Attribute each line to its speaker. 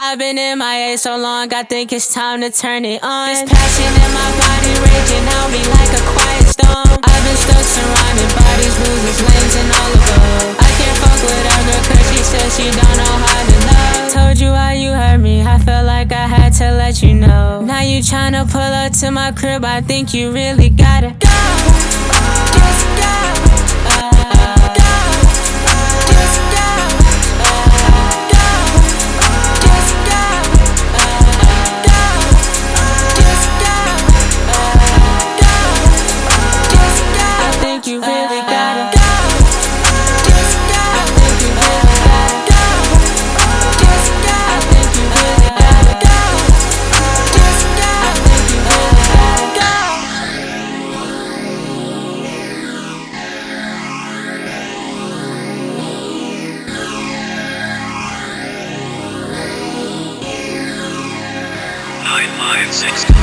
Speaker 1: I've been MIA so long, I think it's time to turn it on. This passion in my body raging out me like a quiet storm. I've been stuck surrounded by these losers, lanes and all above. I can't fuck with her girl cause she says she don't know how to love. Told you why you hurt me, I felt like I had to let you know. Now you tryna pull up to my crib, I think you really gotta go. Just go. You really gotta go. Just go. I think you really gotta go. Just go. I think you really gotta go. Just go. I think you really gotta go.
Speaker 2: 956